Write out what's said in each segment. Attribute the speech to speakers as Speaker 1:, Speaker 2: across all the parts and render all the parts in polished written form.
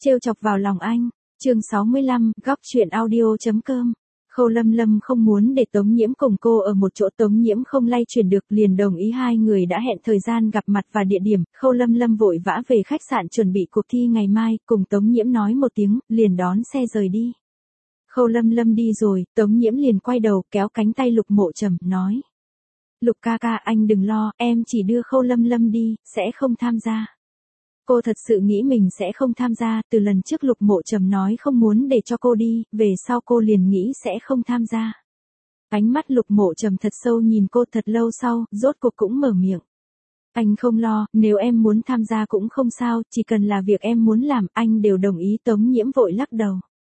Speaker 1: Trêu chọc vào lòng anh. Chương 65, góc chuyện audio.com. Khâu Lâm Lâm không muốn để Tống Nhiễm cùng cô ở một chỗ, Tống Nhiễm không lay chuyển được, liền đồng ý hai người đã hẹn thời gian gặp mặt và địa điểm. Khâu Lâm Lâm vội vã về khách sạn chuẩn bị cuộc thi ngày mai, cùng Tống Nhiễm nói một tiếng, liền đón xe rời đi. Khâu Lâm Lâm đi rồi, Tống Nhiễm liền quay đầu kéo cánh tay Lục Mộ Trầm, nói: Lục ca ca, anh đừng lo, em chỉ đưa Khâu Lâm Lâm đi, sẽ không tham gia. Cô thật sự nghĩ mình sẽ không tham gia, từ lần trước Lục Mộ Trầm nói không muốn để cho cô đi, về sau cô liền nghĩ sẽ không tham gia. Ánh mắt Lục Mộ Trầm thật sâu nhìn cô thật lâu sau, rốt cuộc cũng mở miệng. Anh không lo, nếu em muốn tham gia cũng không sao, chỉ cần là việc em muốn làm, anh đều đồng ý. Tống Nhiễm vội lắc đầu.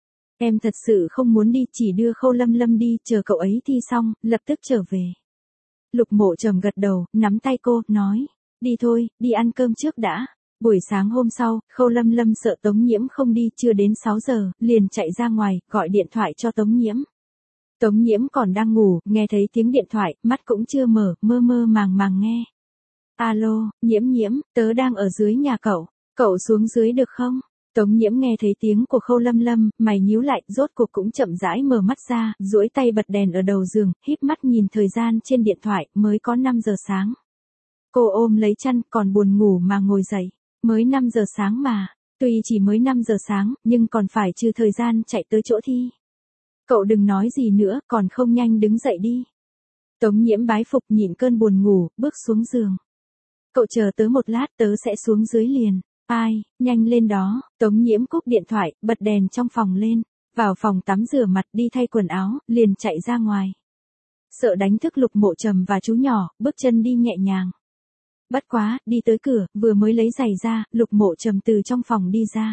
Speaker 1: Em thật sự không muốn đi, chỉ đưa Khâu Lâm Lâm đi, chờ cậu ấy thi xong, lập tức trở về. Lục Mộ Trầm gật đầu, nắm tay cô, nói: Đi thôi, đi ăn cơm trước đã. Buổi sáng hôm sau, Khâu Lâm Lâm sợ Tống Nhiễm không đi, chưa đến 6 giờ, liền chạy ra ngoài, gọi điện thoại cho Tống Nhiễm. Tống Nhiễm còn đang ngủ, nghe thấy tiếng điện thoại, mắt cũng chưa mở, mơ mơ màng màng nghe. Alo, Nhiễm Nhiễm, tớ đang ở dưới nhà cậu xuống dưới được không? Tống Nhiễm nghe thấy tiếng của Khâu Lâm Lâm, mày nhíu lại, rốt cuộc cũng chậm rãi mở mắt ra, duỗi tay bật đèn ở đầu giường, híp mắt nhìn thời gian trên điện thoại, mới có 5 giờ sáng. Cô ôm lấy chăn, còn buồn ngủ mà ngồi dậy. Mới 5 giờ sáng mà, tuy chỉ mới 5 giờ sáng, nhưng còn phải trừ thời gian chạy tới chỗ thi. Cậu đừng nói gì nữa, còn không nhanh đứng dậy đi. Tống Nhiễm bái phục, nhịn cơn buồn ngủ, bước xuống giường. Cậu chờ tớ một lát, tớ sẽ xuống dưới liền. Ai, nhanh lên đó. Tống Nhiễm cúp điện thoại, bật đèn trong phòng lên, vào phòng tắm rửa mặt, đi thay quần áo, liền chạy ra ngoài. Sợ đánh thức Lục Mộ Trầm và chú nhỏ, bước chân đi nhẹ nhàng. Bất quá, đi tới cửa, vừa mới lấy giày ra, Lục Mộ Trầm từ trong phòng đi ra.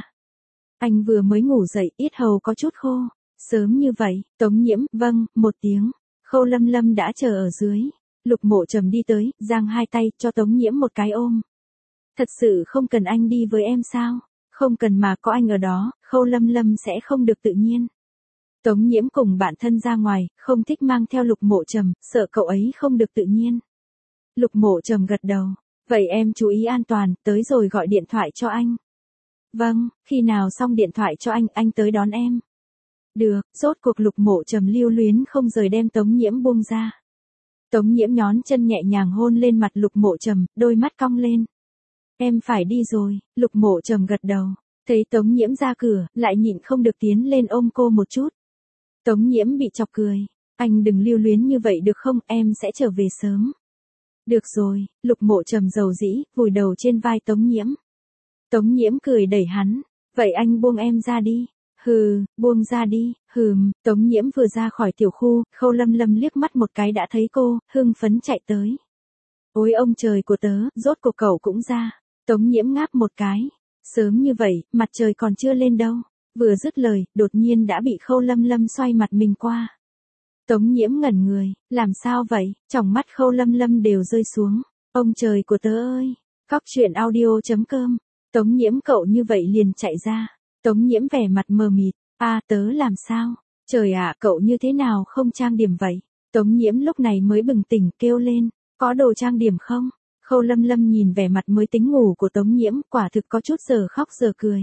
Speaker 1: Anh vừa mới ngủ dậy, yết hầu có chút khô. Sớm như vậy, Tống Nhiễm, vâng, một tiếng. Khâu Lâm Lâm đã chờ ở dưới. Lục Mộ Trầm đi tới, giang hai tay, cho Tống Nhiễm một cái ôm. Thật sự không cần anh đi với em sao? Không cần mà, có anh ở đó, Khâu Lâm Lâm sẽ không được tự nhiên. Tống Nhiễm cùng bạn thân ra ngoài, không thích mang theo Lục Mộ Trầm, sợ cậu ấy không được tự nhiên. Lục Mộ Trầm gật đầu. Vậy em chú ý an toàn, tới rồi gọi điện thoại cho anh. Vâng, khi nào xong điện thoại cho anh tới đón em. Được, rốt cuộc Lục Mộ Trầm lưu luyến không rời, đem Tống Nhiễm buông ra. Tống Nhiễm nhón chân nhẹ nhàng hôn lên mặt Lục Mộ Trầm, đôi mắt cong lên. Em phải đi rồi. Lục Mộ Trầm gật đầu. Thấy Tống Nhiễm ra cửa, lại nhịn không được tiến lên ôm cô một chút. Tống Nhiễm bị chọc cười. Anh đừng lưu luyến như vậy được không, em sẽ trở về sớm. Được rồi. Lục Mộ Trầm dầu dĩ, vùi đầu trên vai Tống Nhiễm. Tống Nhiễm cười đẩy hắn. Vậy anh buông em ra đi. Hừ, buông ra đi. Tống Nhiễm vừa ra khỏi tiểu khu, Khâu Lâm Lâm liếc mắt một cái đã thấy cô, hưng phấn chạy tới. Ôi ông trời của tớ, rốt cuộc cậu cũng ra. Tống Nhiễm ngáp một cái. Sớm như vậy, mặt trời còn chưa lên đâu. Vừa dứt lời, đột nhiên đã bị Khâu Lâm Lâm xoay mặt mình qua. Tống Nhiễm ngẩn người, làm sao vậy? Tròng mắt Khâu Lâm Lâm đều rơi xuống. Ông trời của tớ ơi! Góc chuyện audio.com. Tống Nhiễm, cậu như vậy liền chạy ra. Tống Nhiễm vẻ mặt mờ mịt. Tớ làm sao? Trời ạ, cậu như thế nào không trang điểm vậy? Tống Nhiễm lúc này mới bừng tỉnh, kêu lên. Có đồ trang điểm không? Khâu Lâm Lâm nhìn vẻ mặt mới tính ngủ của Tống Nhiễm, quả thực có chút giờ khóc giờ cười.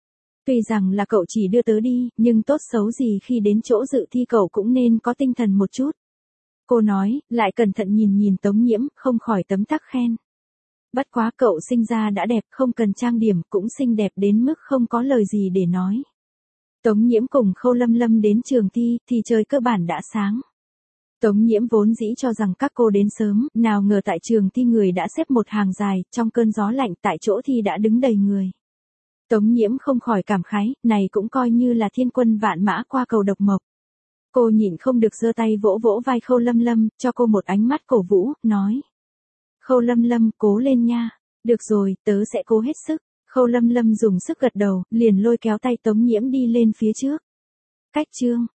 Speaker 1: Tuy rằng là cậu chỉ đưa tớ đi, nhưng tốt xấu gì khi đến chỗ dự thi cậu cũng nên có tinh thần một chút. Cô nói, lại cẩn thận nhìn Tống Nhiễm, không khỏi tấm tắc khen. Bất quá cậu sinh ra đã đẹp, không cần trang điểm, cũng xinh đẹp đến mức không có lời gì để nói. Tống Nhiễm cùng Khâu Lâm Lâm đến trường thi, thì trời cơ bản đã sáng. Tống Nhiễm vốn dĩ cho rằng các cô đến sớm, nào ngờ tại trường thi người đã xếp một hàng dài, trong cơn gió lạnh tại chỗ thi đã đứng đầy người. Tống Nhiễm không khỏi cảm khái, này cũng coi như là thiên quân vạn mã qua cầu độc mộc. Cô nhịn không được giơ tay vỗ vỗ vai Khâu Lâm Lâm, cho cô một ánh mắt cổ vũ, nói. Khâu Lâm Lâm, cố lên nha. Được rồi, tớ sẽ cố hết sức. Khâu Lâm Lâm dùng sức gật đầu, liền lôi kéo tay Tống Nhiễm đi lên phía trước. Cách chương.